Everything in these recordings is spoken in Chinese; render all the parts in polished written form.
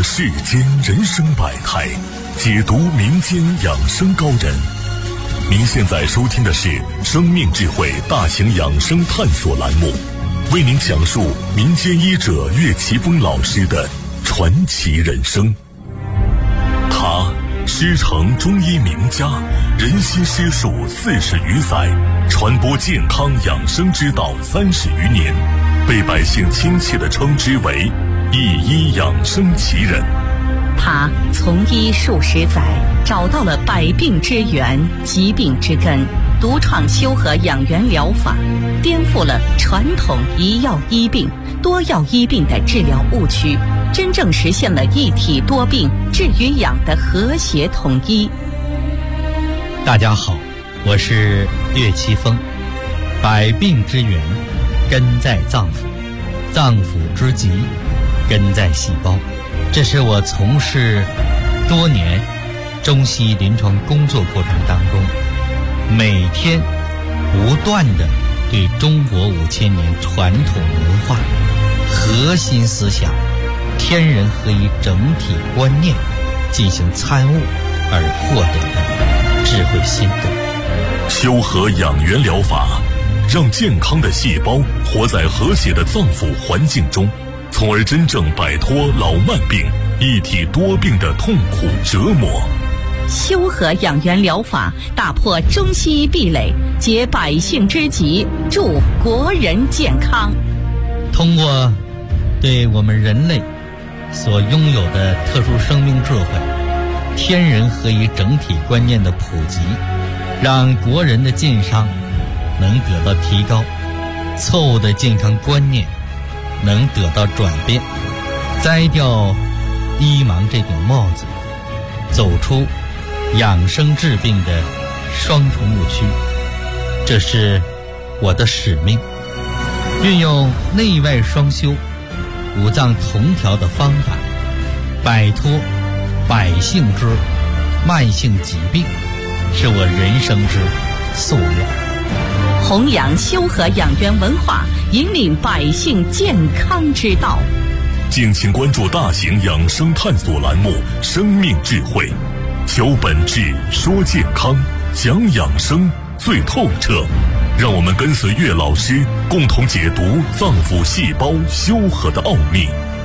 说世间人生百态，解读民间养生高人。您现在收听的是生命智慧大型养生探索栏目，为您讲述民间医者岳奇峰老师的传奇人生。他师承中医名家，人心师术40余载，传播健康养生之道30余年，被百姓亲切地称之为一医养生奇人。 他从医数十载，找到了百病之源、疾病之根，独创修和养元疗法，颠覆了传统一药医病、多药医病的治疗误区，真正实现了一体多病治与养的和谐统一。 大家好，我是岳奇峰。百病之源根在脏腑，脏腑之疾根在细胞。这是我从事多年中西医临床工作过程当中，每天不断地对中国5000年传统文化核心思想天人合一整体观念进行参悟而获得的智慧心得。 修和养元疗法让健康的细胞活在和谐的脏腑环境中，从而真正摆脱老慢病、一体多病的痛苦折磨。 修和养元疗法打破中西医壁垒，解百姓之急，助国人健康。 通过对我们人类所拥有的特殊生命智慧、天人合一整体观念的普及，让国人的健康能得到提高，错误的健康观念能得到转变，摘掉医盲这顶帽子，走出养生治病的双重误区。这是我的使命，运用内外双修、五脏同调的方法，摆脱百姓之慢性疾病，是我人生之夙愿。 弘扬修和养元文化，引领百姓健康之道。 敬请关注大型养生探索栏目《生命智慧》，求本质，说健康，讲养生最透彻。让我们跟随岳老师，共同解读脏腑细胞修和的奥秘。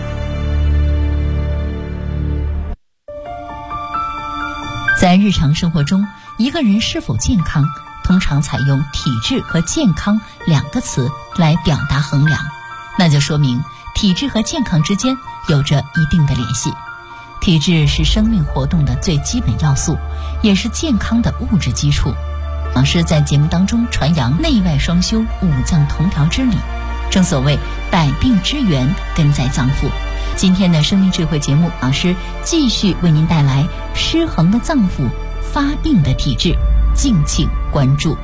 在日常生活中，一个人是否健康，通常采用体质和健康2个词来表达衡量，那就说明体质和健康之间有着一定的联系。体质是生命活动的最基本要素，也是健康的物质基础。老师在节目当中传扬内外双修、五脏同调之理。正所谓百病之源根在脏腑。今天的生命智慧节目，老师继续为您带来失衡的脏腑、发病的体质，敬请关注。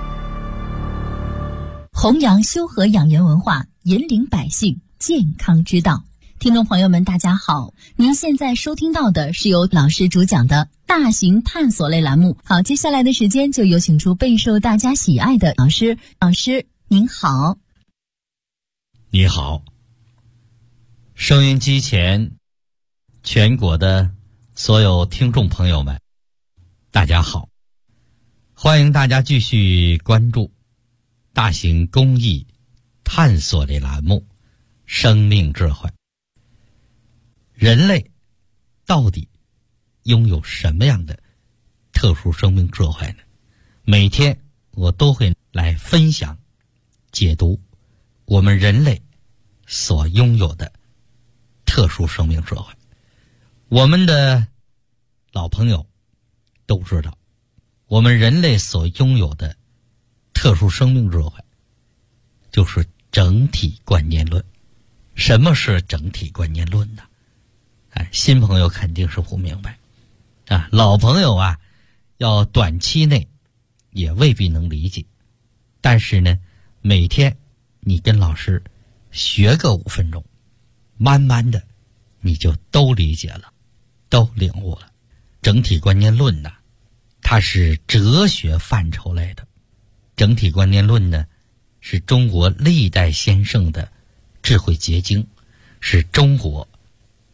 弘扬修和养元文化，引领百姓健康之道。听众朋友们大家好，您现在收听到的是由老师主讲的大型探索类栏目。好，接下来的时间就有请出备受大家喜爱的老师。老师您好。 你好，收音机前全国的所有听众朋友们大家好，欢迎大家继续关注大型公益探索类栏目生命智慧。人类到底拥有什么样的特殊生命智慧呢？每天我都会来分享解读我们人类所拥有的特殊生命智慧。我们的老朋友都知道，我们人类所拥有的特殊生命智慧就是整体观念论。什么是整体观念论呢？新朋友肯定是不明白啊，老朋友啊，要短期内也未必能理解。但是呢，每天你跟老师学个5分钟，慢慢的你就都理解了，都领悟了。整体观念论呢，它是哲学范畴类的。整体观念论呢，是中国历代先圣的智慧结晶，是中国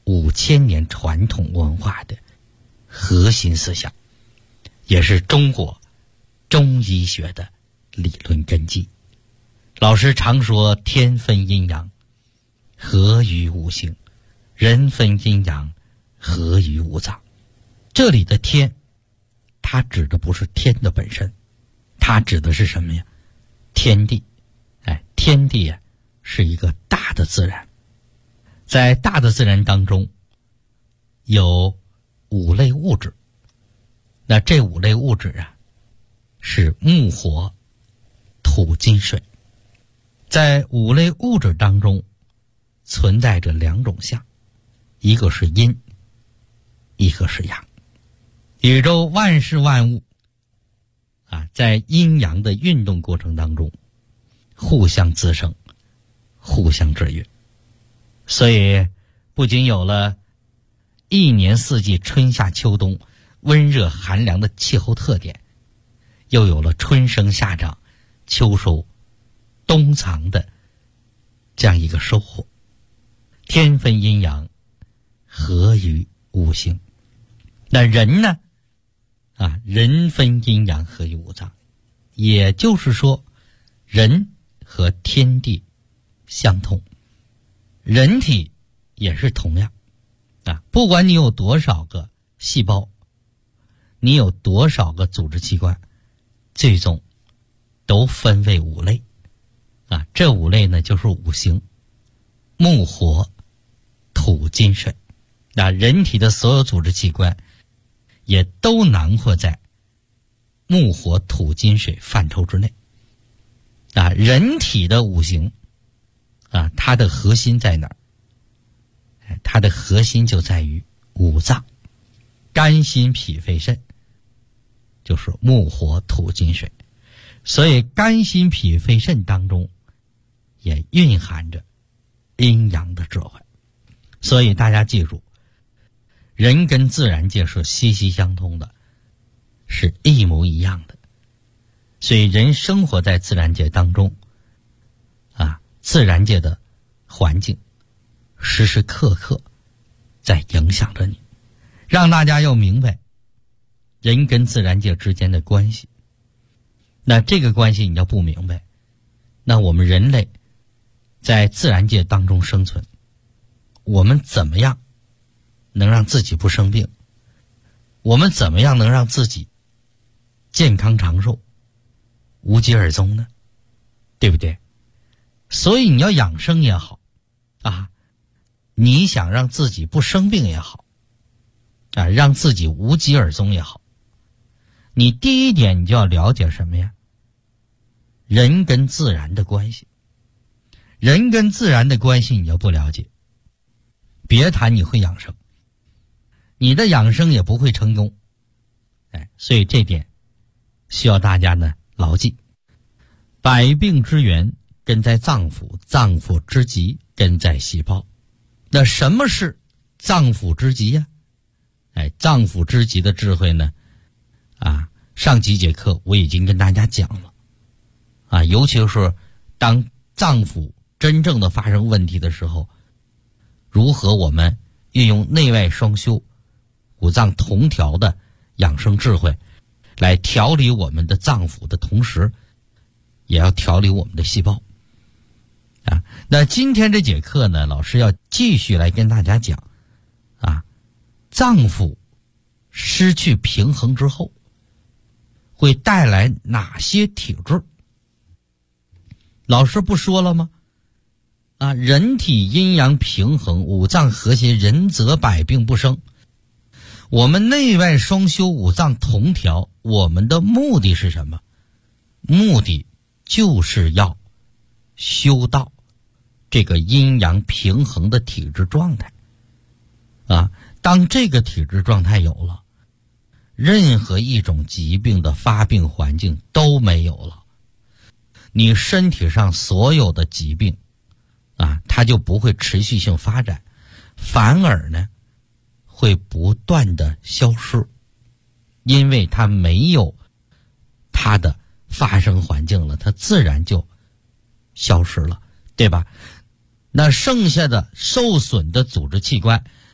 5000年传统文化的核心思想，也是中国中医学的理论根基。老师常说天分阴阳，合于五行；人分阴阳，合于五脏。这里的天，它指的不是天的本身，它指的是什么呀？天地。天地啊，是一个大的自然。在大的自然当中，有5类物质。那这5类物质啊，是木火土金水。在5类物质当中，存在着2种相，一个是阴，一个是阳。宇宙万事万物在阴阳的运动过程当中，互相滋生，互相制约。所以不仅有了一年四季春夏秋冬温热寒凉的气候特点，又有了春生夏长秋收冬藏的这样一个收获。天分阴阳，合于五行。那人呢人分阴阳，合于五脏。也就是说，人和天地相通，人体也是同样不管你有多少个细胞，你有多少个组织器官，最终都分为5类这5类呢，就是五行：木火土金水。人体的所有组织器官也都囊括在木火土金水范畴之内人体的五行它的核心在哪儿？它的核心就在于五脏，肝心脾肺肾，就是木火土金水。所以肝心脾肺肾当中也蕴含着阴阳的智慧。所以大家记住，人跟自然界是息息相通的，是一模一样的。所以人生活在自然界当中自然界的环境时时刻刻在影响着你，让大家要明白人跟自然界之间的关系。那这个关系你要不明白，那我们人类在自然界当中生存，我们怎么样能让自己不生病？我们怎么样能让自己健康长寿，无疾而终呢？对不对？所以你要养生也好你想让自己不生病也好让自己无疾而终也好，你第一点你就要了解什么呀？人跟自然的关系。人跟自然的关系你要不了解，别谈你会养生，你的养生也不会成功。所以这点需要大家呢牢记。百病之源根在脏腑，脏腑之极根在细胞。那什么是脏腑之极呀？脏腑之极的智慧呢上几节课我已经跟大家讲了尤其是当脏腑真正的发生问题的时候，如何我们运用内外双修、五脏同调的养生智慧来调理我们的脏腑的同时，也要调理我们的细胞那今天这节课呢，老师要继续来跟大家讲脏腑失去平衡之后会带来哪些体质。老师不说了吗人体阴阳平衡，五脏和谐，人则百病不生。我们内外双修，五脏同调，我们的目的是什么？目的就是要修到这个阴阳平衡的体质状态当这个体质状态有了，任何一种疾病的发病环境都没有了，你身体上所有的疾病它就不会持续性发展，反而呢会不断的消失，因为它没有它的发生环境了，它自然就消失了，对吧？那剩下的受损的组织器官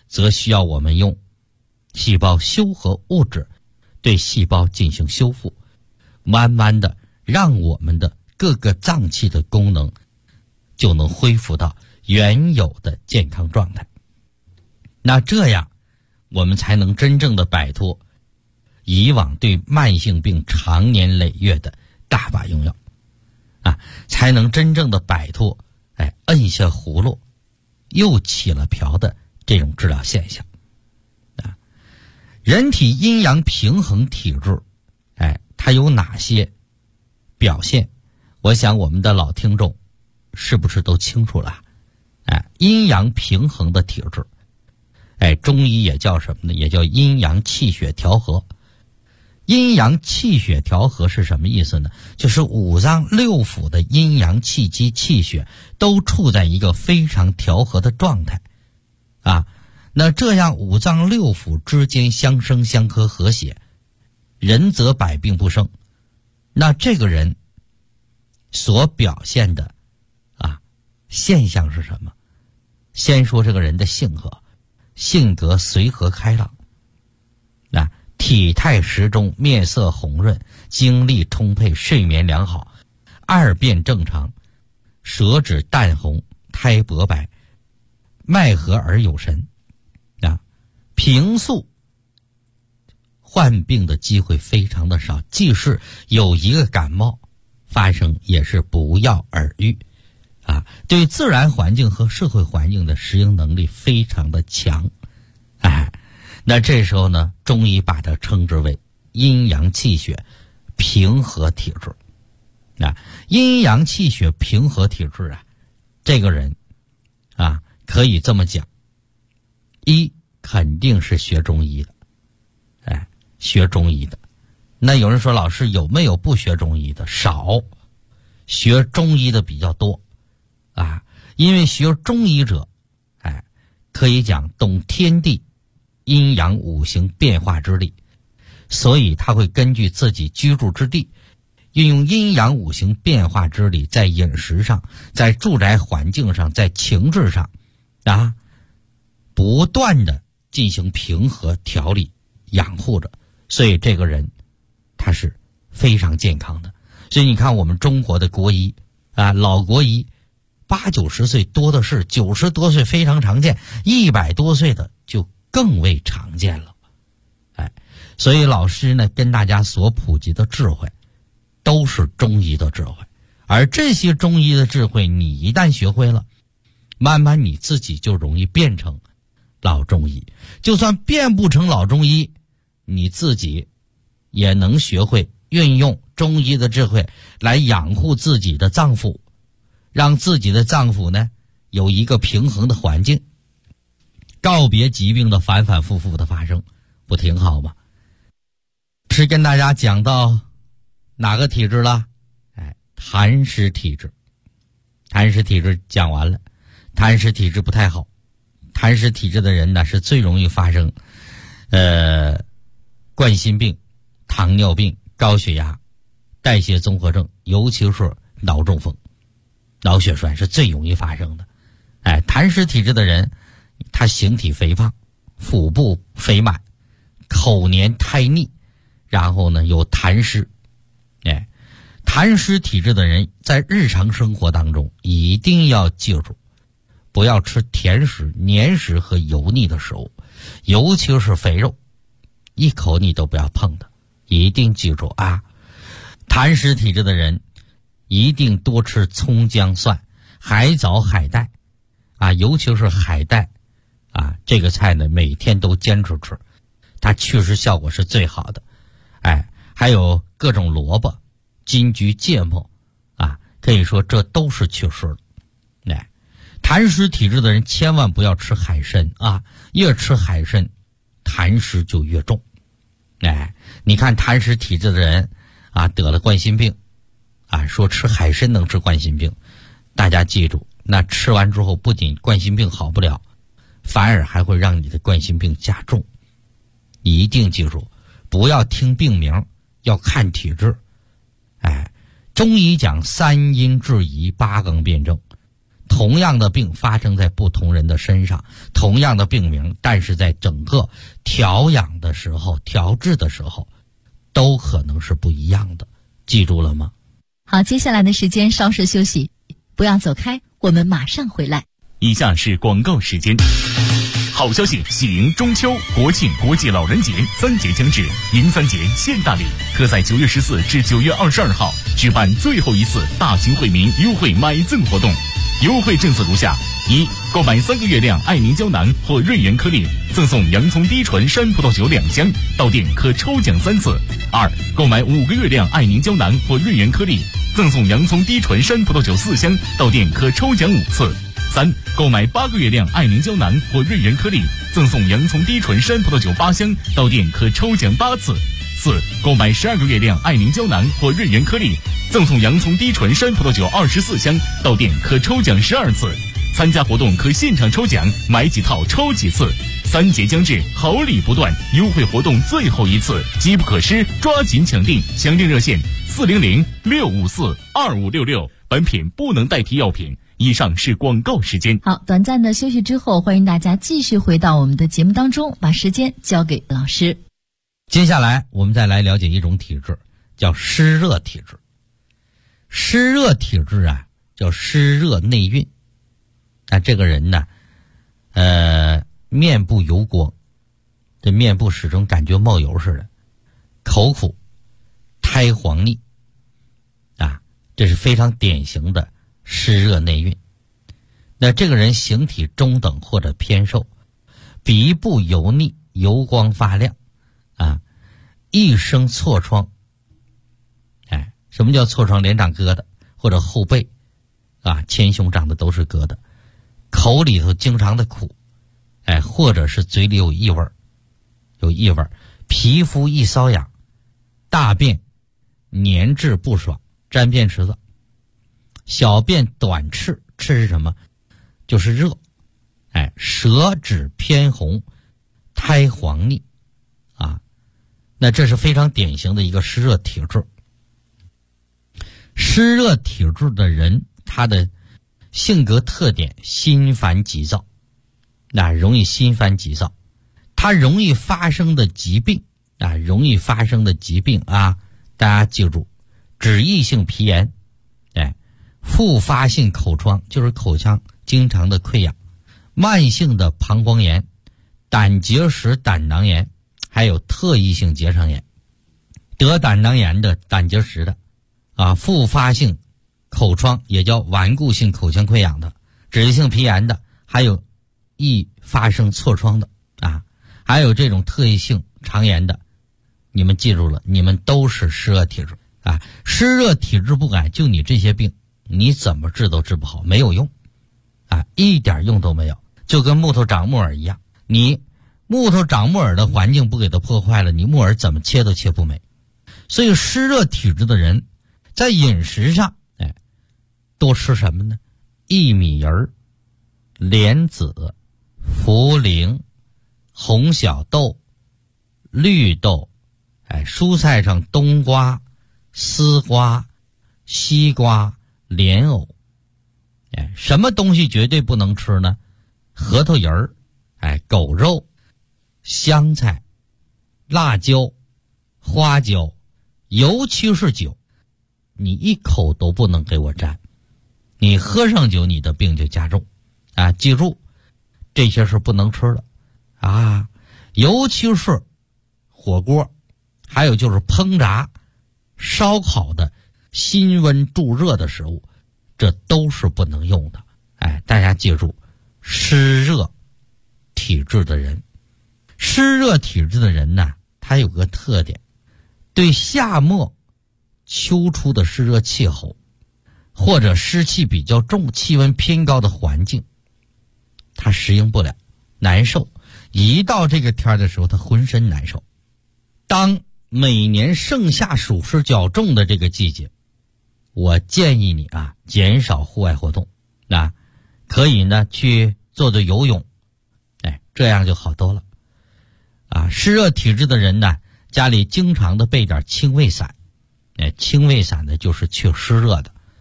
则需要我们用细胞修合物质对细胞进行修复，慢慢的让我们的各个脏器的功能就能恢复到原有的健康状态。那这样我们才能真正的摆脱以往对慢性病长年累月的大把用药才能真正的摆脱摁下葫芦又起了瓢的这种治疗现象人体阴阳平衡体质它有哪些表现？我想我们的老听众是不是都清楚了？阴阳平衡的体质中医也叫什么呢？也叫阴阳气血调和。阴阳气血调和是什么意思呢？就是五脏六腑的阴阳气机气血都处在一个非常调和的状态那这样五脏六腑之间相生相克和谐，人则百病不生。那这个人所表现的现象是什么？先说这个人的性格随和开朗体态适中，面色红润，精力充沛，睡眠良好，二便正常，舌质淡红，苔薄白，脉和而有神平素患病的机会非常的少，即使有一个感冒发生也是不药而愈对自然环境和社会环境的适应能力非常的强那这时候呢，中医把它称之为阴阳气血平和体质阴阳气血平和体质这个人可以这么讲，一肯定是学中医的学中医的。那有人说老师有没有不学中医的？少，学中医的比较多因为学中医者可以讲懂天地阴阳五行变化之力，所以他会根据自己居住之地，运用阴阳五行变化之力，在饮食上，在住宅环境上，在情志上不断的进行平和调理养护着，所以这个人他是非常健康的。所以你看我们中国的国医老国医80-90岁多的是，90多岁非常常见，100多岁的就更为常见了所以老师呢跟大家所普及的智慧都是中医的智慧，而这些中医的智慧你一旦学会了，慢慢你自己就容易变成老中医。就算变不成老中医，你自己也能学会运用中医的智慧来养护自己的脏腑，让自己的脏腑呢有一个平衡的环境，告别疾病的反反复复的发生，不挺好吗？是跟大家讲到哪个体质了？痰湿体质。痰湿体质讲完了，痰湿体质不太好。痰湿体质的人呢是最容易发生冠心病、糖尿病、高血压、代谢综合症，尤其是脑中风、脑血栓是最容易发生的。痰湿体质的人他形体肥胖，腹部肥满，口黏苔腻，然后呢有痰湿。痰湿体质的人在日常生活当中一定要记住，不要吃甜食、黏食和油腻的食物，尤其是肥肉，一口你都不要碰的，一定记住痰湿体质的人一定多吃葱姜蒜、海藻海带尤其是海带这个菜呢每天都坚持吃，它确实效果是最好的。还有各种萝卜、金桔、芥末可以说这都是祛湿的。痰湿体质的人千万不要吃海参越吃海参痰湿就越重。你看痰湿体质的人得了冠心病说吃海参能治冠心病，大家记住，那吃完之后不仅冠心病好不了，反而还会让你的冠心病加重。一定记住，不要听病名，要看体质。中医讲3阴治宜，8纲辩证， 同样的病发生在不同人的身上，同样的病名，但是在整个调养的时候、调治的时候，都可能是不一样的。记住了吗？ 好，接下来的时间稍事休息，不要走开，我们马上回来。 以下是广告时间。好消息，喜迎中秋、国庆、国际老人节3节将至，迎3节献大礼，特在9月14至9月22号举办最后一次大型惠民优惠买赠活动。优惠政策如下：一、购买3个月亮爱凝胶囊或瑞元颗粒，赠送洋葱低醇山葡萄酒2箱，到店可抽奖3次；二、购买5个月亮爱凝胶囊或瑞元颗粒，赠送洋葱低醇山葡萄酒4箱，到店可抽奖5次；三、购买8个月亮爱凝胶囊或瑞元颗粒，赠送洋葱低醇山葡萄酒8箱，到店可抽奖8次；四、购买12个月亮爱凝胶囊或瑞元颗粒，赠送洋葱低醇山葡萄酒24箱，到店可抽奖12次。参加活动可现场抽奖，买几套抽几次。3节将至，好礼不断，优惠活动最后一次，机不可失，抓紧抢订。详订热线400-654-2566。本品不能代替药品。以上是广告时间。 好，短暂的休息之后，欢迎大家继续回到我们的节目当中，把时间交给老师。 接下来我们再来了解一种体质，叫湿热体质。湿热体质啊，叫湿热内蕴。这个人呢，面部油光，这面部始终感觉冒油似的，口苦，苔黄腻，这是非常典型的湿热内蕴。那这个人形体中等或者偏瘦，鼻部油腻，油光发亮，一生痤疮。什么叫痤疮？脸长疙瘩，或者后背前胸长的都是疙瘩，口里头经常的苦，或者是嘴里有异味，皮肤易瘙痒，大便粘滞不爽，沾便池子，小便短赤，赤是什么？就是热，舌质偏红，苔黄腻，那这是非常典型的一个湿热体质。湿热体质的人，他的性格特点心烦急躁，容易心烦急躁。他容易发生的疾病大家记住，脂溢性皮炎，复发性口疮，就是口腔经常的溃疡，慢性的膀胱炎，胆结石、胆囊炎，还有特异性结肠炎。得胆囊炎的、胆结石的复发性口疮，也叫顽固性口腔溃疡的，脂溢性皮炎的，还有易发生痤疮的还有这种特异性肠炎的，你们记住了，你们都是湿热体质湿热体质不改，就你这些病，你怎么治都治不好，没有用一点用都没有，就跟木头长木耳一样，你木头长木耳的环境不给它破坏了，你木耳怎么切都切不美。所以湿热体质的人在饮食上多吃什么呢？薏米仁、莲子、茯苓、红小豆、绿豆，蔬菜上冬瓜、丝瓜、西瓜、莲藕。什么东西绝对不能吃呢？核桃仁狗肉、香菜、辣椒、花椒，尤其是酒，你一口都不能给我沾，你喝上酒，你的病就加重记住，这些是不能吃的尤其是火锅，还有就是烹炸、烧烤的辛温助热的食物，这都是不能用的。大家记住，湿热体质的人呢，他有个特点，对夏末秋初的湿热气候或者湿气比较重、气温偏高的环境，他适应不了，难受。一到这个天的时候，他浑身难受。当每年盛夏暑湿较重的这个季节，我建议你减少户外活动，可以呢去做做游泳，这样就好多了。湿热体质的人呢，家里经常的备点清胃散，清胃散呢就是去湿热的。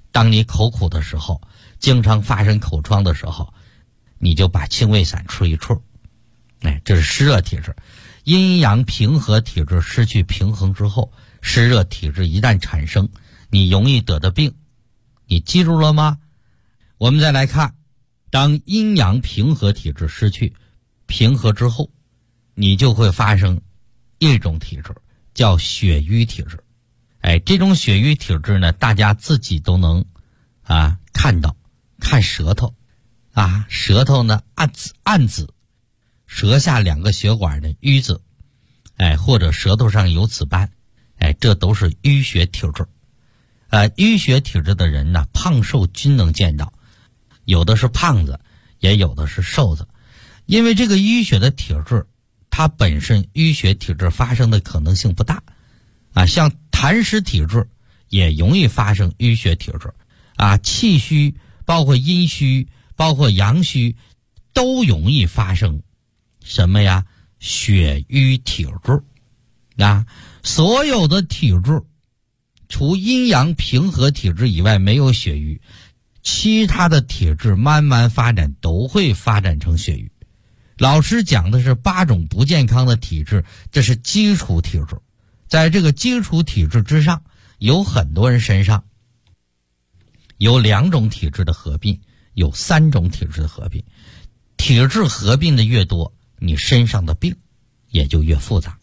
当你口苦的时候，经常发生口疮的时候，你就把清胃散吃一处。这是湿热体质。阴阳平和体质失去平衡之后，湿热体质一旦产生，你容易得的病，你记住了吗？我们再来看，当阴阳平和体质失去平和之后，你就会发生一种体质，叫血瘀体质。这种血瘀体质呢，大家自己都能看到，看舌头舌头呢暗紫，舌下2个血管的瘀紫，或者舌头上有紫斑，这都是淤血体质。淤血体质的人呢，胖瘦均能见到，有的是胖子，也有的是瘦子。因为这个淤血的体质，它本身淤血体质发生的可能性不大像痰湿体质也容易发生淤血体质气虚，包括阴虚，包括阳虚，都容易发生什么呀？血瘀体质所有的体质除阴阳平和体质以外没有血瘀，其他的体质慢慢发展都会发展成血瘀。老师讲的是8种不健康的体质，这是基础体质。在这个基础体质之上，有很多人身上有2种体质的合并，有3种体质的合并。体质合并的越多，你身上的病也就越复杂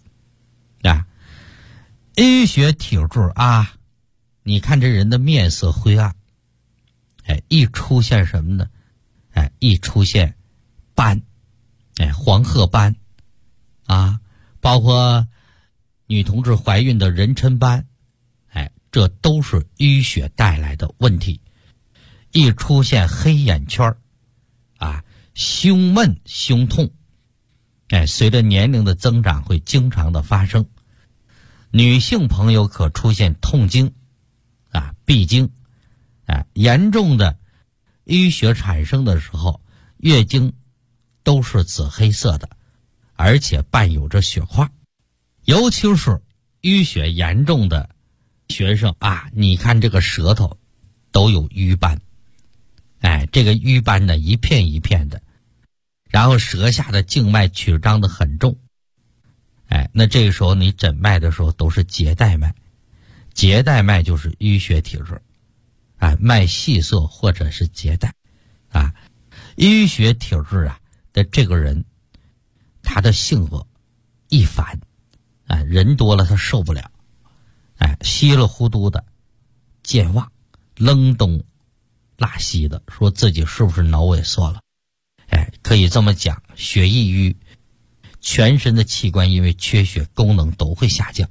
淤血体质你看这人的面色灰暗，一出现什么呢？一出现斑，黄褐斑包括女同志怀孕的妊娠斑，这都是淤血带来的问题。一出现黑眼圈胸闷胸痛，随着年龄的增长会经常的发生。女性朋友可出现痛经闭经严重的淤血产生的时候，月经都是紫黑色的，而且伴有着血块。尤其是淤血严重的学生你看这个舌头都有瘀斑，这个瘀斑呢一片一片的，然后舌下的静脉曲张的很重，那这个时候你诊脉的时候都是结带脉，结带脉就是淤血体质，脉细涩或者是结带淤血体质的这个人，他的性格易烦人多了他受不了，稀里糊涂的健忘，愣东拉西的，说自己是不是脑萎缩了？可以这么讲，血易瘀，全身的器官因为缺血功能都会下降。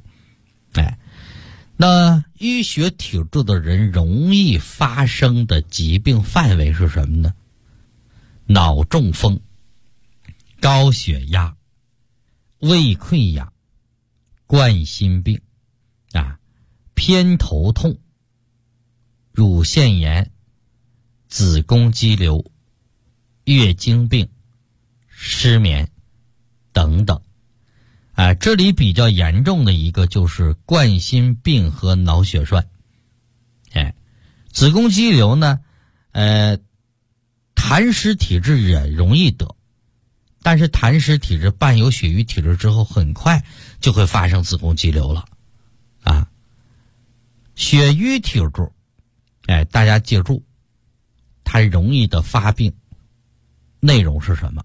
那淤血体质的人容易发生的疾病范围是什么呢？脑中风、高血压、胃溃疡、冠心病偏头痛、乳腺炎、子宫肌瘤、月经病、失眠等等这里比较严重的一个就是冠心病和脑血栓。子宫肌瘤呢痰湿体质也容易得，但是痰湿体质伴有血瘀体质之后，很快就会发生子宫肌瘤了血瘀体质大家记住，它容易的发病内容是什么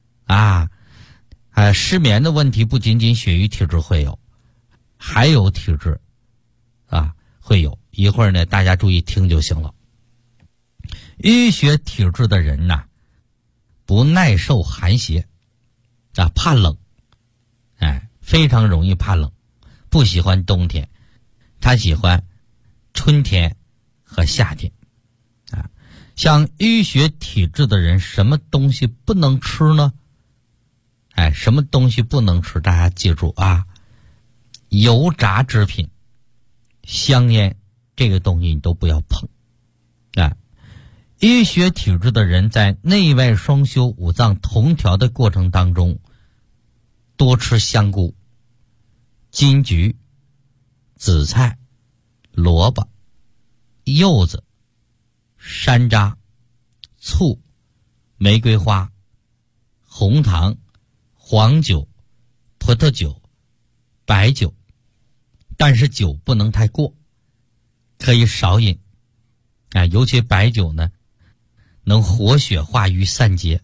失眠的问题不仅仅血瘀体质会有，还有体质会有，一会儿呢大家注意听就行了。淤血体质的人不耐受寒邪怕冷非常容易怕冷，不喜欢冬天，他喜欢春天和夏天像淤血体质的人，什么东西不能吃呢？什么东西不能吃？大家记住油炸制品、香烟这个东西你都不要碰淤血体质的人在内外双修、五脏同调的过程当中，多吃香菇、金桔、紫菜、萝卜、柚子、 山楂、醋、玫瑰花、红糖、黄酒、葡萄酒、白酒，但是酒不能太过，可以少饮。尤其白酒呢，能活血化瘀散结。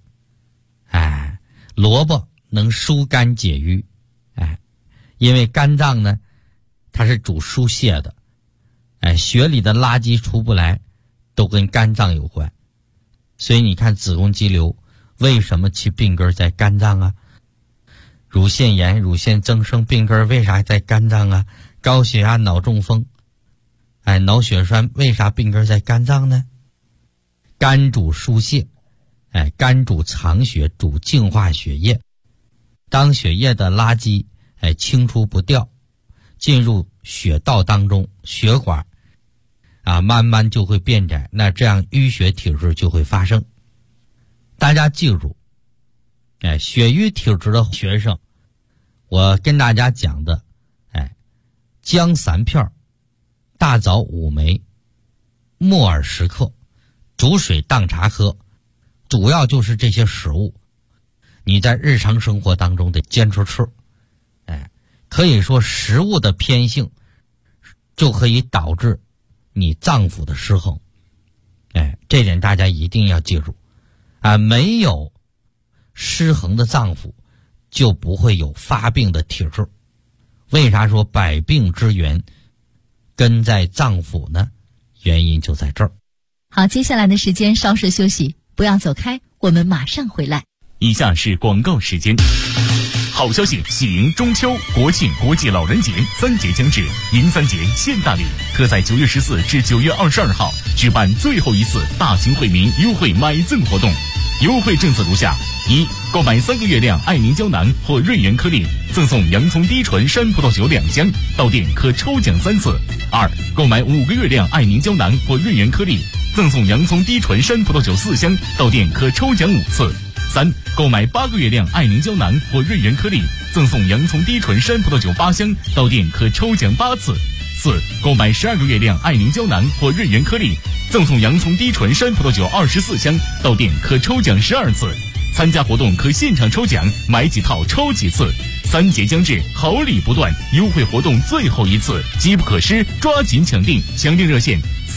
萝卜能疏肝解郁。因为肝脏呢，它是主疏泄的。血里的垃圾出不来，都跟肝脏有关。所以你看子宫肌瘤为什么其病根在肝脏啊？乳腺炎、乳腺增生病根为啥在肝脏啊？高血压、脑中风、脑血栓为啥病根在肝脏呢？肝主疏泄，肝主藏血，主净化血液。当血液的垃圾清除不掉，进入血道当中，血管慢慢就会变窄，那这样淤血体质就会发生。大家记住，血瘀体质的学生，我跟大家讲的，姜3片，大枣5枚，木耳10克，煮水当茶喝，主要就是这些食物，你在日常生活当中得坚持吃。可以说食物的偏性就可以导致你脏腑的失衡。这点大家一定要记住。没有失衡的脏腑，就不会有发病的体质。为啥说百病之源根在脏腑呢？原因就在这儿。 好，接下来的时间稍事休息，不要走开，我们马上回来。 以下是广告时间。好消息，喜迎中秋、国庆、国际老人节3节将至，迎3节现大礼，特在9月14至9月22号举办最后一次大型惠民优惠买赠活动。优惠政策如下：一、购买3个月亮爱凝胶囊或瑞元颗粒，赠送洋葱低醇山葡萄酒2箱，到店可抽奖3次；二、购买5个月亮爱凝胶囊或瑞元颗粒，赠送洋葱低醇山葡萄酒4箱，到店可抽奖5次；三、购买8个月亮爱凝胶囊或瑞元颗粒，赠送洋葱低醇山葡萄酒8箱，到店可抽奖8次；四、购买12个月亮爱凝胶囊或瑞元颗粒，赠送洋葱低醇山葡萄酒24箱，到店可抽奖12次。参加活动可现场抽奖，买几套抽几次。3节将至，好礼不断，优惠活动最后一次，机不可失，抓紧抢订！抢订热线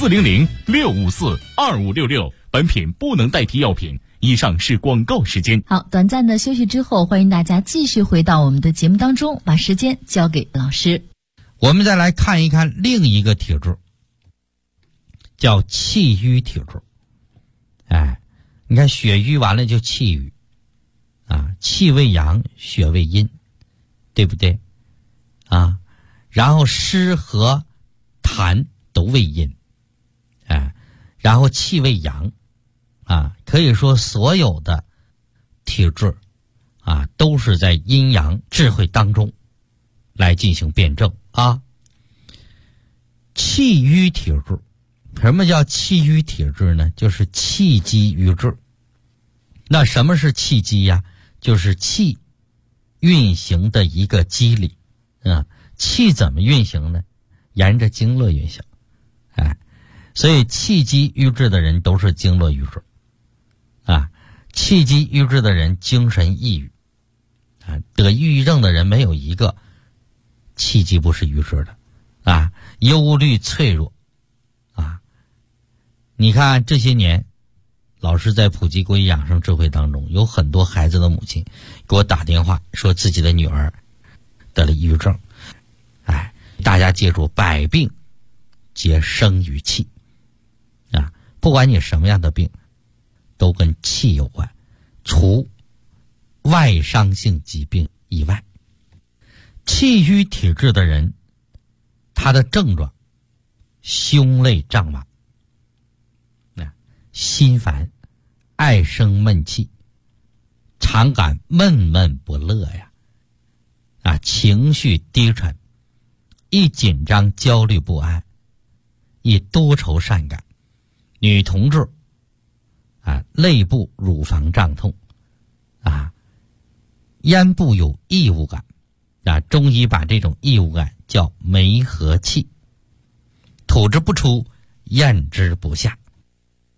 400-654-2566。本品不能代替药品。以上是广告时间。 好，短暂的休息之后，欢迎大家继续回到我们的节目当中，把时间交给老师。 我们再来看一看另一个体质，叫气瘀体质。你看血瘀完了就气郁，气为阳，血为阴，对不对？然后湿和痰都为阴，然后气为阳，可以说所有的体质都是在阴阳智慧当中来进行辩证气瘀体质。什么叫气瘀体质呢？就是气机瘀滞。那什么是气机呀？就是气运行的一个机理。气怎么运行呢？沿着经络运行。所以气机瘀滞的人都是经络瘀滞。气机瘀滞的人精神抑郁。得抑郁症的人没有一个气机不是瘀滞的。忧虑脆弱。你看这些年老师在普及国医养生智慧当中，有很多孩子的母亲给我打电话说自己的女儿得了抑郁症。大家记住，百病皆生于气。不管你什么样的病都跟气有关，除外伤性疾病以外。气瘀体质的人，他的症状胸肋胀满，心烦，爱生闷气，常感闷闷不乐情绪低沉，易紧张焦虑不安，易多愁善感。女同志肋部乳房胀痛，咽部有异物感，中医把这种异物感叫梅核气，吐之不出，咽之不下。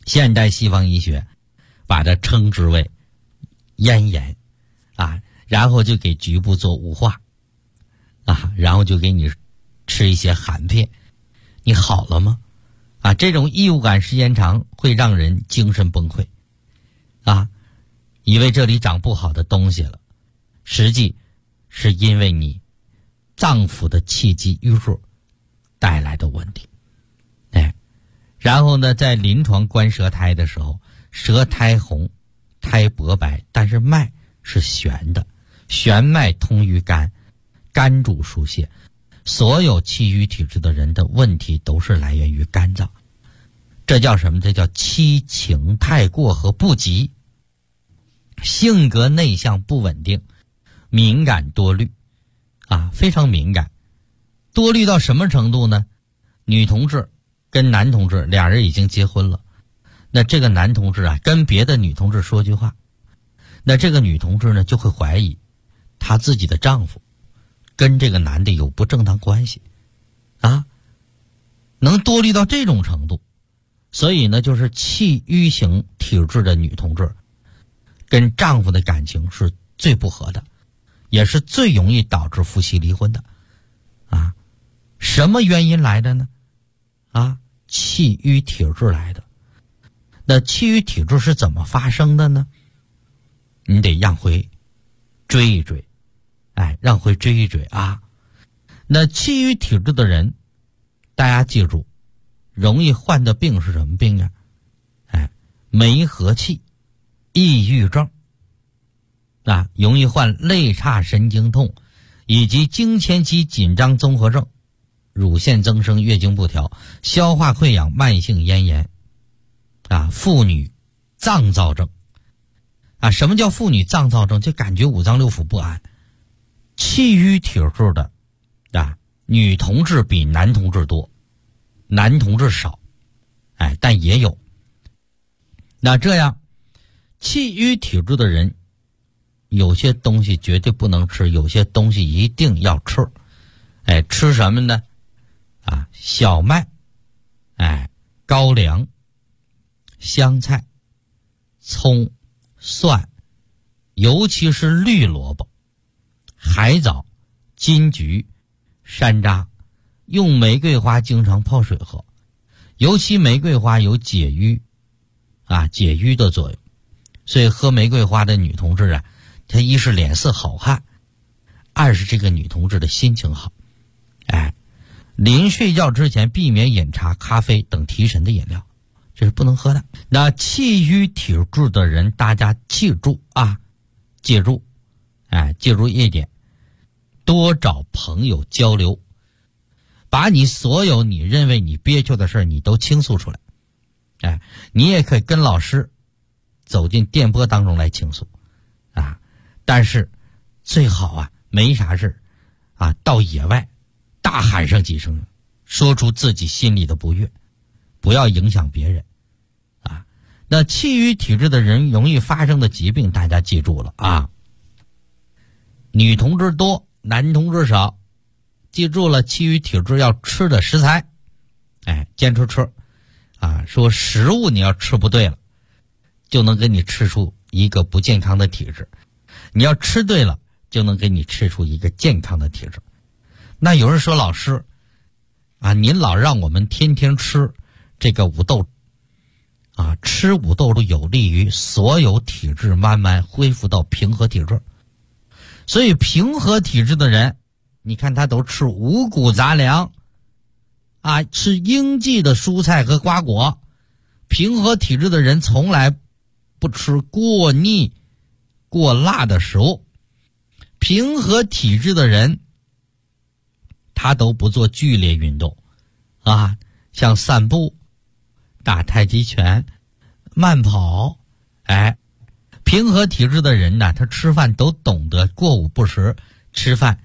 现代西方医学把它称之为咽炎啊，然后就给局部做雾化啊，然后就给你吃一些含片，你好了吗？啊，这种异物感时间长会让人精神崩溃啊，以为这里长不好的东西了，实际是因为你脏腑的气机淤弱带来的问题。然后呢，在临床观舌苔的时候，舌苔红，苔薄白，但是脉是悬的，悬脉通于肝，肝主疏泄。所有气郁体质的人的问题都是来源于肝脏，这叫什么？这叫七情太过和不及，性格内向不稳定，敏感多虑啊，非常敏感。多虑到什么程度呢？女同志跟男同志俩人已经结婚了，那这个男同志啊跟别的女同志说句话，那这个女同志呢就会怀疑她自己的丈夫跟这个男的有不正当关系啊，能多虑到这种程度。所以呢，就是气郁型体质的女同志跟丈夫的感情是最不和的，也是最容易导致夫妻离婚的啊。什么原因来的呢？啊，气郁体质来的。那气郁体质是怎么发生的呢？你得让回追一追，让回追一追啊。那气郁体质的人，大家记住，容易患的病是什么病啊？梅核气、抑郁症啊，容易患肋叉神经痛，以及经前期紧张综合症、乳腺增生、月经不调、消化溃疡、慢性咽炎啊，妇女脏躁症啊。什么叫妇女脏躁症？就感觉五脏六腑不安。气郁体质的啊，女同志比男同志多，男同志少，但也有。那这样，气郁体质的人，有些东西绝对不能吃，有些东西一定要吃。吃什么呢？啊，小麦，高粱、香菜、葱、蒜，尤其是绿萝卜、海藻、金桔、山楂，用玫瑰花经常泡水喝，尤其玫瑰花有解郁解郁的作用，所以喝玫瑰花的女同志啊，她一是脸色好看，二是这个女同志的心情好。临睡觉之前避免饮茶、咖啡等提神的饮料，这是不能喝的。那气郁体质的人，大家记住啊，记住一点，多找朋友交流，把你所有你认为你憋屈的事你都倾诉出来。你也可以跟老师走进电波当中来倾诉啊，但是最好啊没啥事啊，到野外大喊上几声，说出自己心里的不悦，不要影响别人啊。那气郁体质的人容易发生的疾病，大家记住了啊，女同志多，男同志少。记住了，气郁体质要吃的食材，坚持吃啊。说食物你要吃不对了，就能给你吃出一个不健康的体质，你要吃对了，就能给你吃出一个健康的体质。那有人说，老师啊，您老让我们天天吃这个五豆啊，吃五豆都有利于所有体质慢慢恢复到平和体质。所以平和体质的人，你看他都吃五谷杂粮啊，吃应季的蔬菜和瓜果。平和体质的人从来不吃过腻过辣的食物。平和体质的人他都不做剧烈运动啊，像散步、打太极拳、慢跑。平和体质的人呢，他吃饭都懂得过午不食，吃饭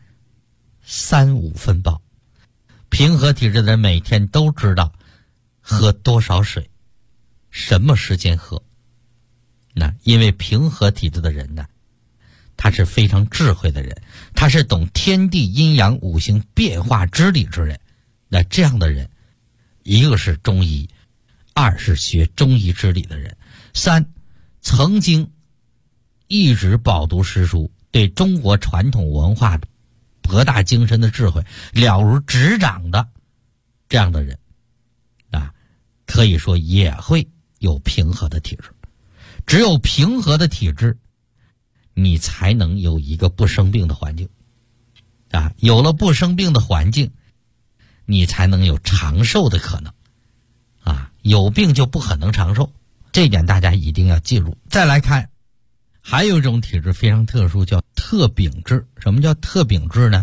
3-5分饱。平和体质的人每天都知道喝多少水，什么时间喝。那因为平和体质的人呢，他是非常智慧的人，他是懂天地阴阳五行变化之理之人。那这样的人，一个是中医， 2是学中医知理的人，3曾经一直饱读诗书，对中国传统文化的博大精深的智慧了如指掌的这样的人啊，可以说也会有平和的体质。只有平和的体质，你才能有一个不生病的环境啊，有了不生病的环境，你才能有长寿的可能啊，有病就不可能长寿，这点大家一定要记住。再来看还有一种体质非常特殊，叫特禀质。什么叫特禀质呢？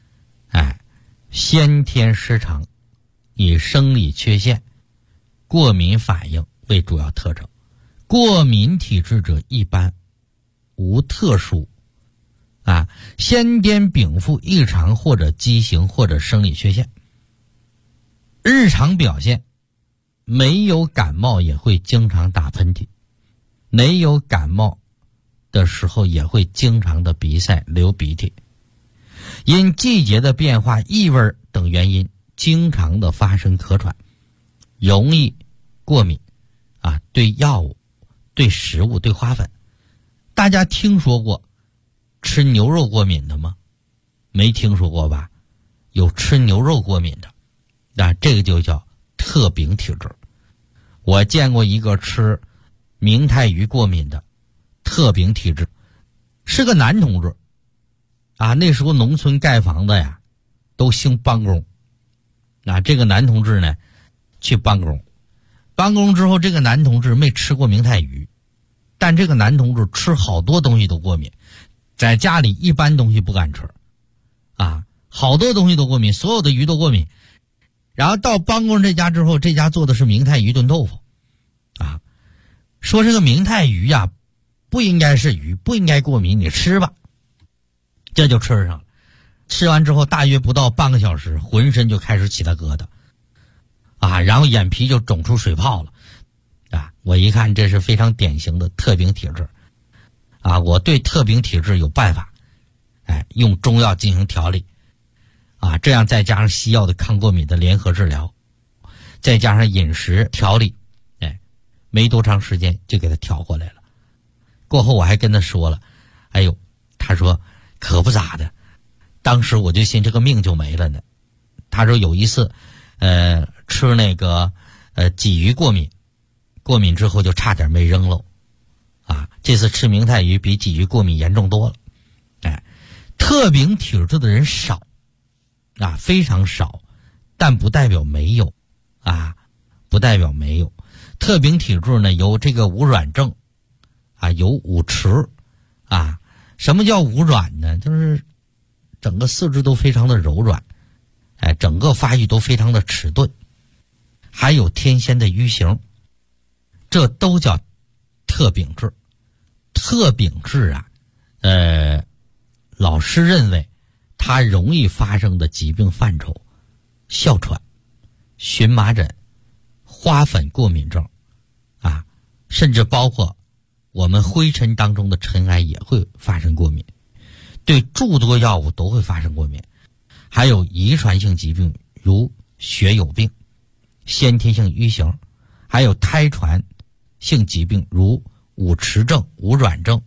先天失常，以生理缺陷、过敏反应为主要特征。过敏体质者一般无特殊先天禀赋异常或者畸形或者生理缺陷。日常表现没有感冒也会经常打喷嚏，没有感冒的时候也会经常的鼻塞流鼻涕，因季节的变化、异味等原因经常的发生咳喘，容易过敏对药物、对食物、对花粉。大家听说过吃牛肉过敏的吗？没听说过吧？有吃牛肉过敏的这个就叫特禀体质。我见过一个吃明太鱼过敏的特禀体质，是个男同志那时候农村盖房子呀都兴帮工这个男同志呢去帮工之后，这个男同志没吃过明太鱼，但这个男同志吃好多东西都过敏，在家里一般东西不敢吃好多东西都过敏，所有的鱼都过敏。然后到帮工这家之后，这家做的是明太鱼炖豆腐说这个明太鱼不应该是鱼，不应该过敏，你吃吧。这就吃上了。吃完之后大约不到半个小时，浑身就开始起大疙瘩然后眼皮就肿出水泡了我一看这是非常典型的特禀体质我对特禀体质有办法用中药进行调理这样再加上西药的抗过敏的联合治疗，再加上饮食调理没多长时间就给他调过来了。过后我还跟他说了，他说可不咋的，当时我就信这个命就没了呢。他说有一次吃那个鲫鱼过敏之后就差点没扔喽这次吃明太鱼比鲫鱼过敏严重多了。特禀体质的人少非常少，但不代表没有不代表没有。特禀体质呢有这个无软症有五迟什么叫无软呢？就是整个四肢都非常的柔软整个发育都非常的迟钝，还有天仙的瘀形，这都叫特禀质。特禀质老师认为它容易发生的疾病范畴，哮喘、荨麻疹、花粉过敏症甚至包括我们灰尘当中的尘埃也会发生过敏，对诸多药物都会发生过敏，还有遗传性疾病如血友病、先天性瘀形，还有胎传性疾病如五迟症、无软症。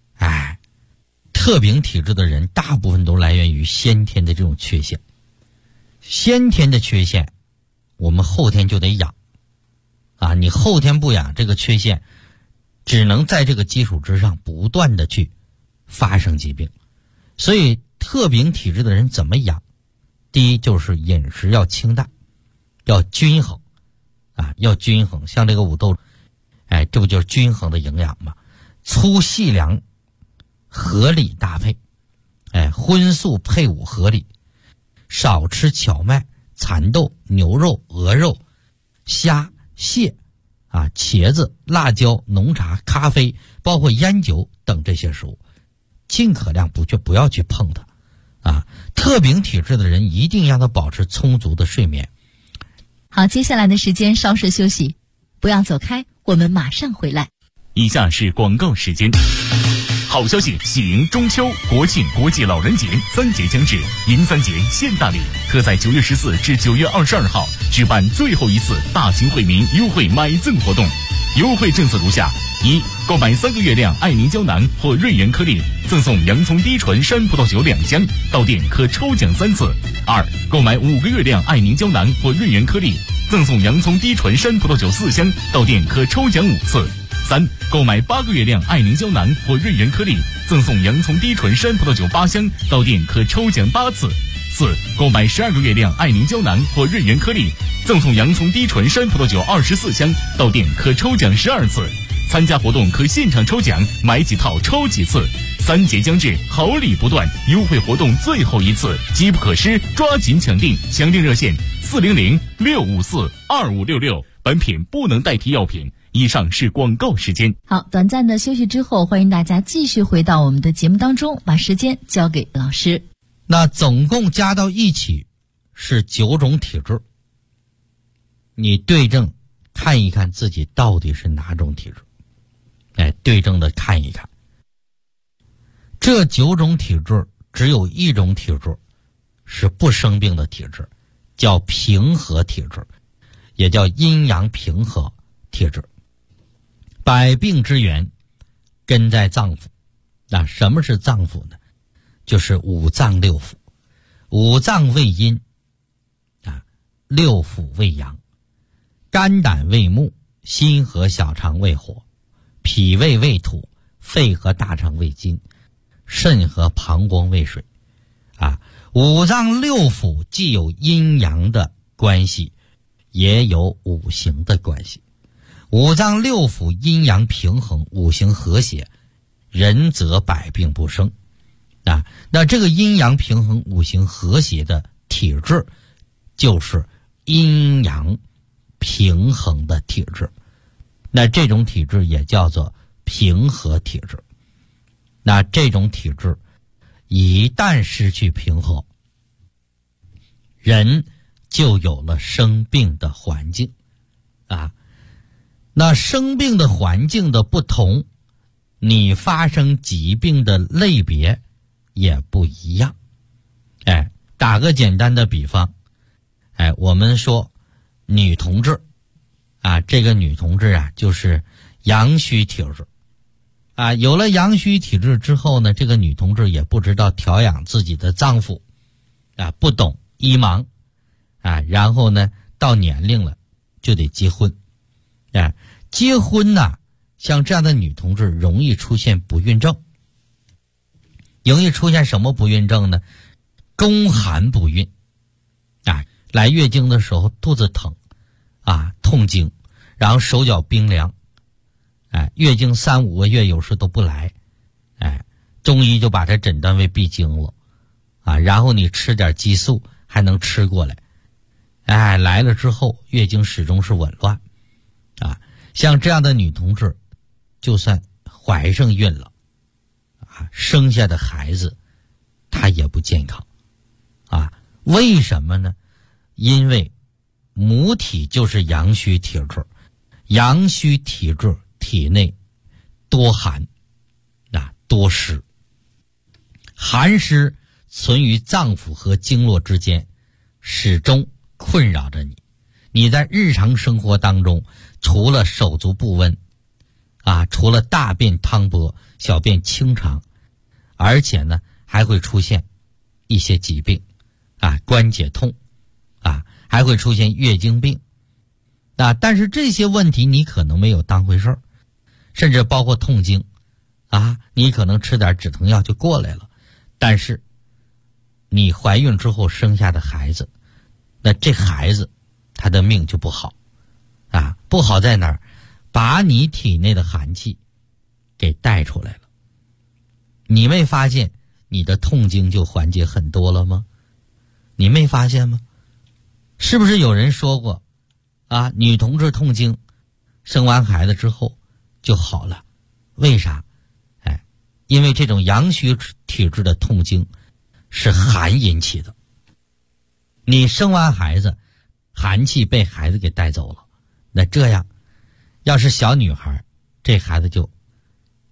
特禀体质的人大部分都来源于先天的这种缺陷，先天的缺陷我们后天就得养你后天不养，这个缺陷只能在这个基础之上不断的去发生疾病。所以特禀体质的人怎么养？第一就是饮食要清淡，要均衡要均衡。像这个五豆这不就是均衡的营养吗？粗细粮合理搭配荤素配伍合理，少吃荞麦、蚕豆、牛肉、鹅肉、虾、蟹茄子、辣椒、浓茶、咖啡，包括烟酒等这些食物，尽可量不要去碰它特禀体质的人一定让他保持充足的睡眠。 好，接下来的时间稍事休息，不要走开，我们马上回来。 以下是广告时间。 好消息，喜迎中秋、国庆、国际老人节3节将至，迎3节献大礼，特在9月14至9月22号举办最后一次大型惠民优惠买赠活动。优惠政策如下：一、购买3个月亮爱凝胶囊或瑞元颗粒，赠送洋葱低醇山葡萄酒2箱，到店可抽奖3次；二、购买5个月亮爱凝胶囊或瑞元颗粒，赠送洋葱低醇山葡萄酒4箱，到店可抽奖5次；三、购买8个月亮爱凝胶囊或瑞元颗粒，赠送洋葱低醇山葡萄酒8箱，到店可抽奖8次；四、购买12个月亮爱凝胶囊或瑞元颗粒，赠送洋葱低醇山葡萄酒24箱，到店可抽奖12次。参加活动可现场抽奖，买几套抽几次。3节将至，好礼不断，优惠活动最后一次，机不可失，抓紧抢订！抢订热线400-654-2566。本品不能代替药品。以上是广告时间。 好，短暂的休息之后，欢迎大家继续回到我们的节目当中，把时间交给老师。 那总共加到一起是9种体质，你对症看一看自己到底是哪种体质，对症的看一看。这9种体质只有一种体质是不生病的体质，叫平和体质，也叫阴阳平和体质。百病之源根在脏腑。那什么是脏腑呢？就是五脏六腑。五脏为阴，六腑为阳。肝胆为木，心和小肠为火，脾胃为土，肺和大肠为金，肾和膀胱为水。五脏六腑既有阴阳的关系，也有五行的关系。五脏六腑阴阳平衡，五行和谐，人则百病不生。那这个阴阳平衡、五行和谐的体质，就是阴阳平衡的体质。那这种体质也叫做平和体质。那这种体质一旦失去平衡，人就有了生病的环境。那生病的环境的不同，你发生疾病的类别也不一样。打个简单的比方，我们说女同志这个女同志就是阳虚体质。有了阳虚体质之后呢，这个女同志也不知道调养自己的脏腑，不懂医忙，然后呢到年龄了就得结婚。结婚像这样的女同志容易出现不孕症。容易出现什么不孕症呢？宫寒不孕。来月经的时候肚子疼痛经，然后手脚冰凉。月经3、5个月有时都不来。中医就把它诊断为闭经了。然后你吃点激素还能吃过来。来了之后月经始终是紊乱。像这样的女同志，就算怀上孕了，生下的孩子她也不健康。为什么呢？因为母体就是阳虚体质，阳虚体质体内多寒多湿，寒湿存于脏腑和经络之间，始终困扰着你。你在日常生活当中，除了手足不温除了大便汤薄、小便清长，而且呢还会出现一些疾病关节痛还会出现月经病但是这些问题你可能没有当回事儿，甚至包括痛经你可能吃点止疼药就过来了。但是你怀孕之后生下的孩子，那这孩子他的命就不好不好在哪儿？把你体内的寒气给带出来了。你没发现你的痛经就缓解很多了吗？你没发现吗？是不是有人说过女同志痛经生完孩子之后就好了？为啥？因为这种阳虚体质的痛经是寒引起的。你生完孩子，寒气被孩子给带走了，那这样要是小女孩，这孩子就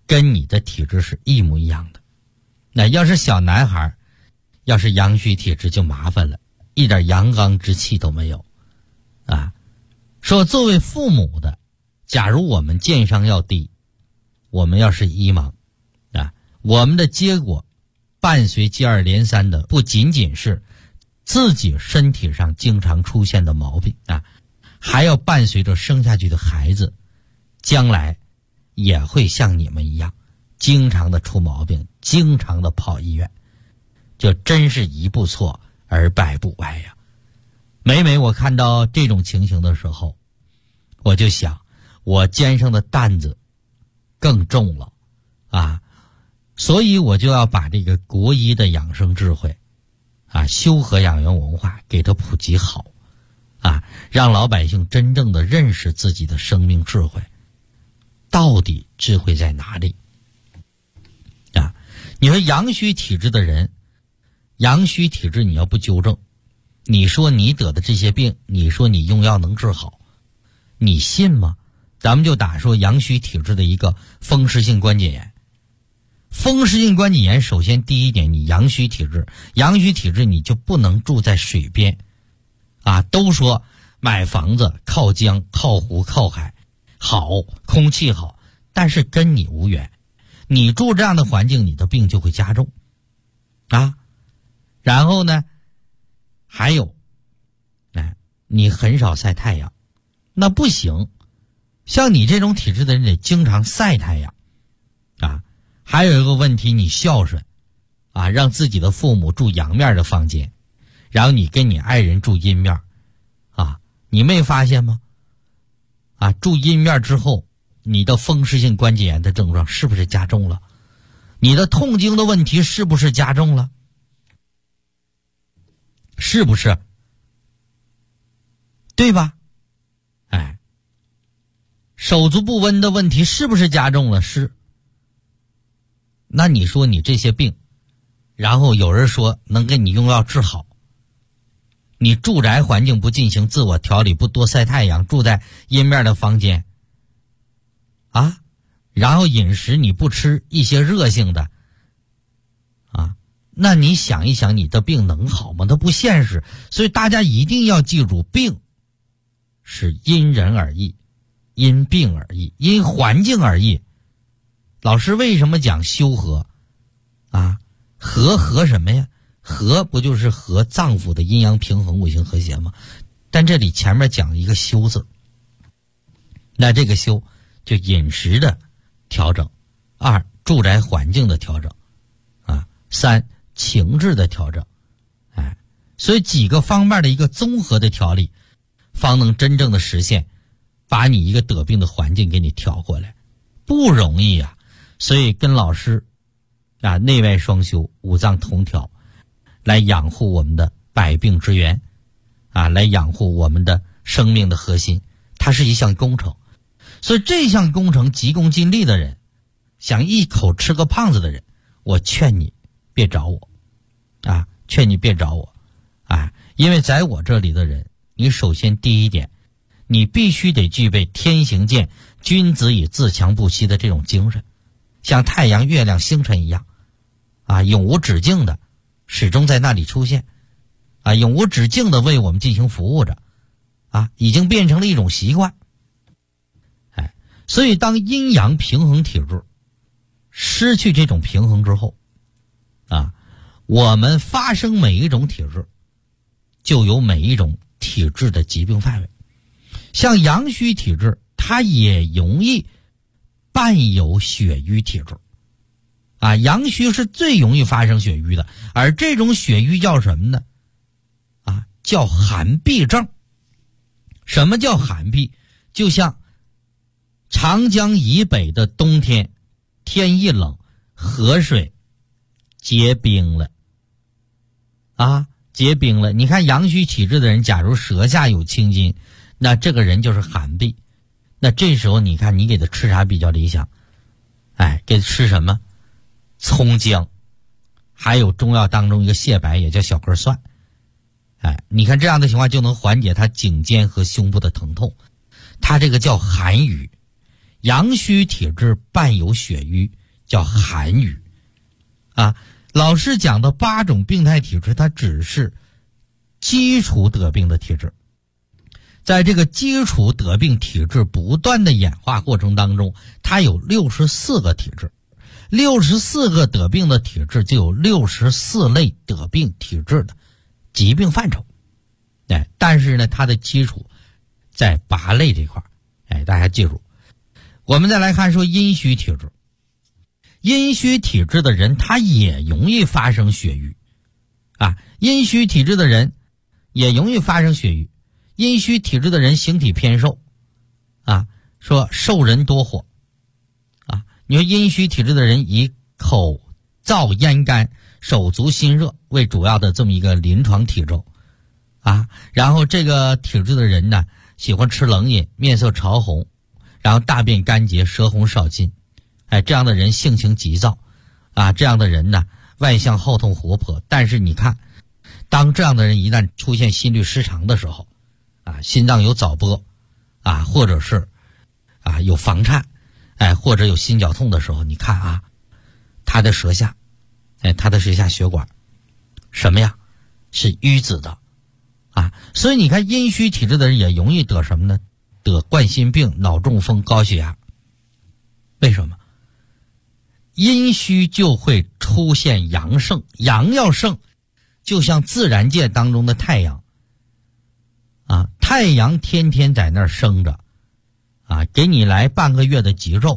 跟你的体质是一模一样的。那要是小男孩，要是阳虚体质就麻烦了，一点阳刚之气都没有啊。说作为父母的，假如我们健商要低，我们要是一盲啊，我们的结果伴随接二连三的不仅仅是自己身体上经常出现的毛病啊，还要伴随着生下去的孩子将来也会像你们一样经常的出毛病，经常的跑医院，就真是一步错而百步歪呀。每每我看到这种情形的时候，我就想我肩上的担子更重了啊，所以我就要把这个国医的养生智慧啊，修和养元文化给它普及好啊，让老百姓真正的认识自己的生命智慧，到底智慧在哪里啊？你说阳虚体质的人，阳虚体质你要不纠正，你说你得的这些病，你说你用药能治好，你信吗？咱们就打说阳虚体质的一个风湿性关节炎。风湿性关节炎首先第一点，你阳虚体质，阳虚体质你就不能住在水边啊。都说买房子靠江靠湖靠海好，空气好，但是跟你无缘，你住这样的环境，你的病就会加重啊。然后呢还有你很少晒太阳，那不行，像你这种体质的人得经常晒太阳啊。还有一个问题，你孝顺啊，让自己的父母住阳面的房间，然后你跟你爱人住阴面啊，你没发现吗？啊，住阴面之后，你的风湿性关节炎的症状是不是加重了？你的痛经的问题是不是加重了？是不是？对吧？哎，手足不温的问题是不是加重了？是。那你说你这些病，然后有人说能给你用药治好，你住宅环境不进行自我调理，不多晒太阳，住在阴面的房间啊，然后饮食你不吃一些热性的啊，那你想一想，你的病能好吗？它不现实。所以大家一定要记住，病是因人而异，因病而异，因环境而异。老师为什么讲修和啊？和什么呀？和不就是和脏腑的阴阳平衡、五行和谐吗？但这里前面讲一个修字，那这个修就饮食的调整，二住宅环境的调整啊，三情志的调整，哎，所以几个方面的一个综合的调理，方能真正的实现把你一个得病的环境给你调过来，不容易啊。所以跟老师啊，内外双修，五脏同调，来养护我们的百病之源啊，来养护我们的生命的核心，它是一项工程。所以这项工程急功近利的人，想一口吃个胖子的人，我劝你别找我啊，劝你别找我啊，因为在我这里的人，你首先第一点，你必须得具备天行健，君子以自强不息的这种精神，像太阳、月亮、星辰一样啊，永无止境的始终在那里出现啊，永无止境的为我们进行服务着啊，已经变成了一种习惯。哎，所以当阴阳平衡体质失去这种平衡之后啊，我们发生每一种体质就有每一种体质的疾病范围。像阳虚体质，它也容易伴有血瘀体质啊，阳虚是最容易发生血瘀的，而这种血瘀叫什么呢？啊，叫寒痹症。什么叫寒痹？就像长江以北的冬天，天一冷，河水结冰了啊，结冰了。你看阳虚体质的人，假如舌下有青筋，那这个人就是寒痹。那这时候你看你给他吃啥比较理想？哎，给他吃什么？葱姜，还有中药当中一个蟹白，也叫小根蒜。哎，你看这样的情况就能缓解他颈肩和胸部的疼痛。他这个叫寒瘀， 阳虚体质伴有血瘀，叫寒瘀。老师讲的8种病态体质，它只是基础得病的体质。在这个基础得病体质不断的演化过程当中，它有64个体质，64个得病的体质就有64类得病体质的疾病范畴。但是呢，它的基础在8类这块。大家记住。我们再来看说阴虚体质。阴虚体质的人他也容易发生血瘀阴虚体质的人也容易发生血瘀。阴虚体质的人形体偏瘦说瘦人多火你说阴虚体质的人以口燥咽干、手足心热为主要的这么一个临床体征然后这个体质的人呢，喜欢吃冷饮，面色潮红，然后大便干结，舌红少津。这样的人性情急躁这样的人呢，外向好动活泼。但是你看，当这样的人一旦出现心律失常的时候心脏有早搏或者是有房颤或者有心绞痛的时候，你看他的舌下血管什么呀？是淤紫的所以你看阴虚体质的人也容易得什么呢？得冠心病、脑中风、高血压。为什么？阴虚就会出现阳盛，阳要盛就像自然界当中的太阳太阳天天在那儿生着给你来半个月的极昼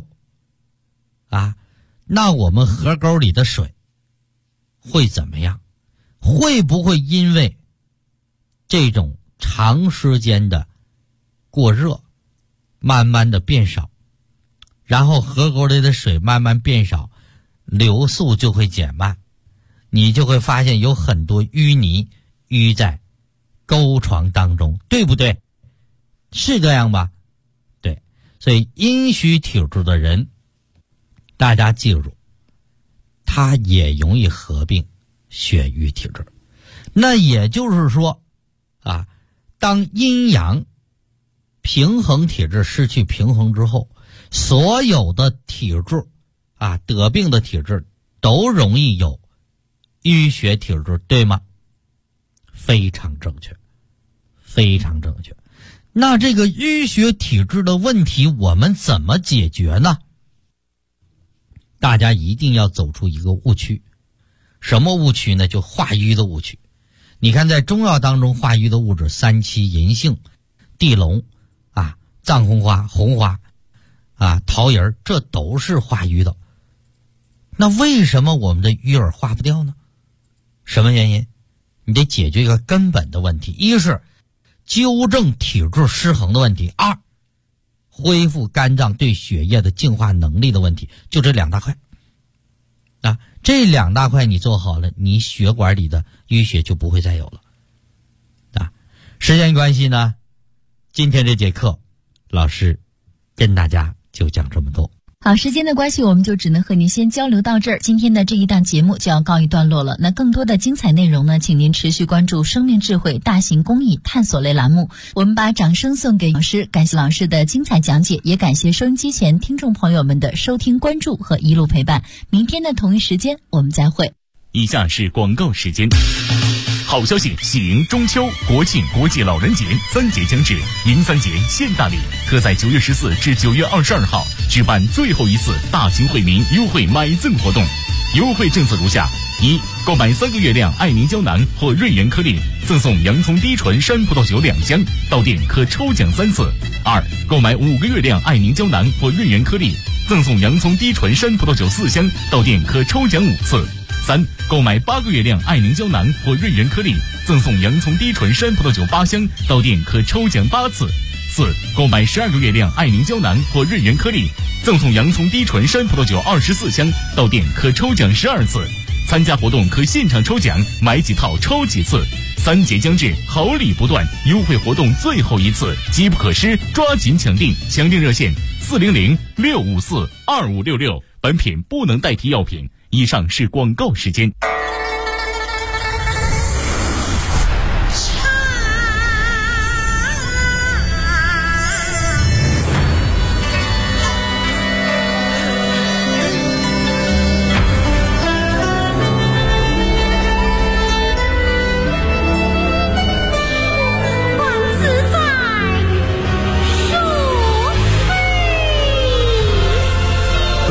那我们河沟里的水会怎么样？会不会因为这种长时间的过热慢慢的变少，然后河沟里的水慢慢变少，流速就会减慢，你就会发现有很多淤泥淤在沟床当中，对不对？是这样吧？对。所以阴虚体质的人，大家记住，他也容易合并血瘀体质。那也就是说当阴阳平衡体质失去平衡之后，所有的体质得病的体质都容易有淤血体质，对吗？非常正确，非常正确。那这个淤血体质的问题我们怎么解决呢？大家一定要走出一个误区。什么误区呢？就化瘀的误区。你看在中药当中化瘀的物质，三七、银杏、地龙藏红花、红花桃仁，这都是化瘀的。那为什么我们的瘀儿化不掉呢？什么原因？你得解决一个根本的问题，一是纠正体质失衡的问题，二恢复肝脏对血液的净化能力的问题，就这2大块这2大块你做好了，你血管里的淤血就不会再有了时间关系呢，今天这节课老师跟大家就讲这么多。 好，时间的关系，我们就只能和您先交流到这儿。今天的这一档节目就要告一段落了。那更多的精彩内容呢，请您持续关注生命智慧大型公益探索类栏目。我们把掌声送给老师，感谢老师的精彩讲解，也感谢收音机前听众朋友们的收听关注和一路陪伴。明天的同一时间我们再会。 以下是广告时间。好消息，喜迎中秋、国庆、国际老人节3节将至，迎3节现大礼，特在9月14至9月22号举办最后一次大型惠民优惠买赠活动。优惠政策如下：一、购买3个月亮爱凝胶囊或瑞元颗粒，赠送洋葱低醇山葡萄酒2箱，到店可抽奖3次；二、购买5个月亮爱凝胶囊或瑞元颗粒，赠送洋葱低醇山葡萄酒4箱，到店可抽奖5次；三、购买8个月亮爱凝胶囊或瑞元颗粒，赠送洋葱低醇山葡萄酒8箱，到店可抽奖8次；四、购买12个月亮爱凝胶囊或瑞元颗粒，赠送洋葱低醇山葡萄酒24箱，到店可抽奖12次。参加活动可现场抽奖，买几套抽几次。3节将至，好礼不断，优惠活动最后一次，机不可失，抓紧抢订！抢订热线400-654-2566。本品不能代替药品。以上是广告时间。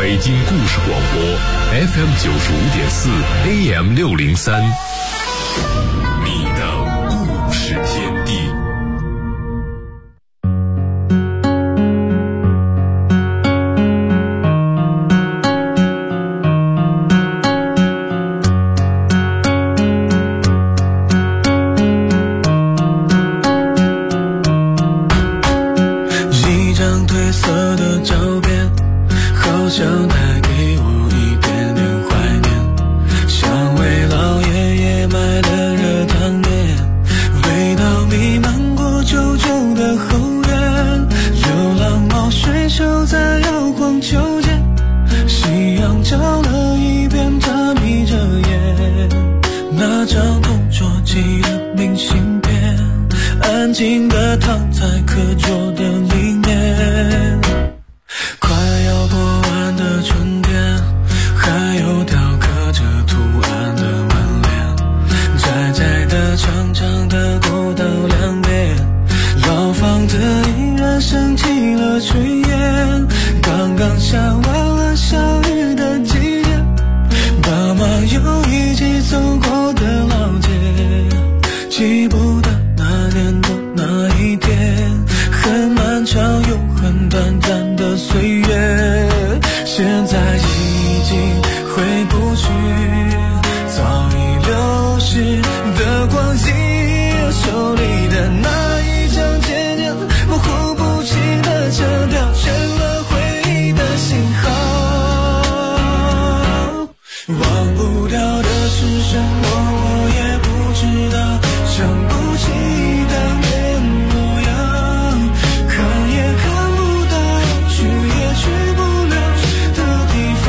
北京故事广播 FM 95.4 AM 603，你的故事天地。 一张褪色的照片，好像带给我一点点怀念，像为老爷爷买的热汤面，味道弥漫过旧旧的后院，流浪猫睡熟在摇晃秋千，夕阳照了一遍，它眯着眼，那张同桌寄的明信片，安静地躺在课桌的里面。快要过完的春天，还有雕刻着图案的门帘，窄窄的长长的过道两边，老房子依然升起了炊烟，刚刚下完了小雨的季节，爸妈又一起走过的老街，记不得那年的那一天，很漫长又很短暂的岁月，现在已经回不去，早已流逝的光阴，手里的那一张渐渐模糊不清的车票，成了回忆的信号。忘不掉的是什么，我也不知道，想不起当年模样，看也看不到，去也去不了的地方，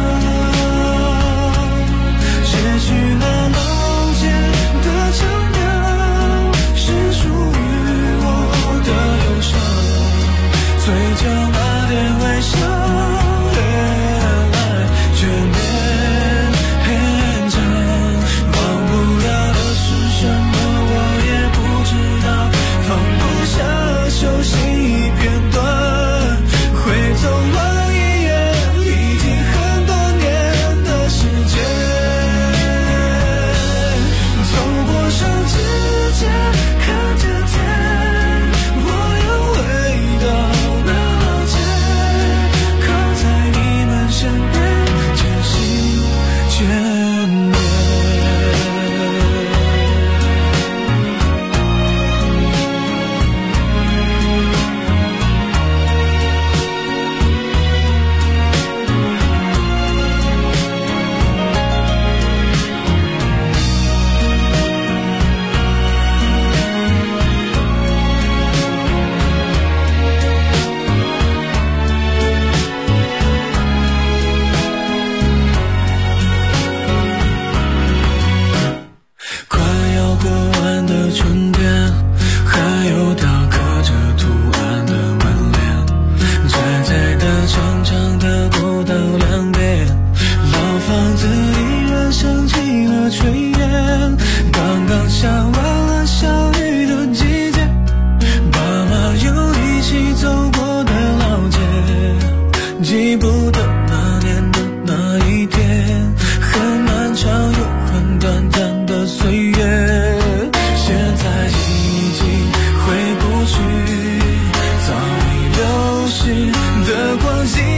写去了老街的腔调，是属于我的忧伤，嘴角那点微笑，原来眷恋很长，忘不了的是什么，我也不知道，放不下熟悉片段，会走完一页已经很多年的时间，走过上指尖看着天，我又回到那老街，靠在你们身边渐行渐远。快要过完的春天，还有雕刻着图案的门帘，窄窄的长长的过道两边，老房子依然升起了炊烟，刚刚下完了小雨的季节，爸妈又一起走过的老街，记不得那年的那一天，很漫长又很短暂的岁月，现在已经回不去，早已流逝的光阴，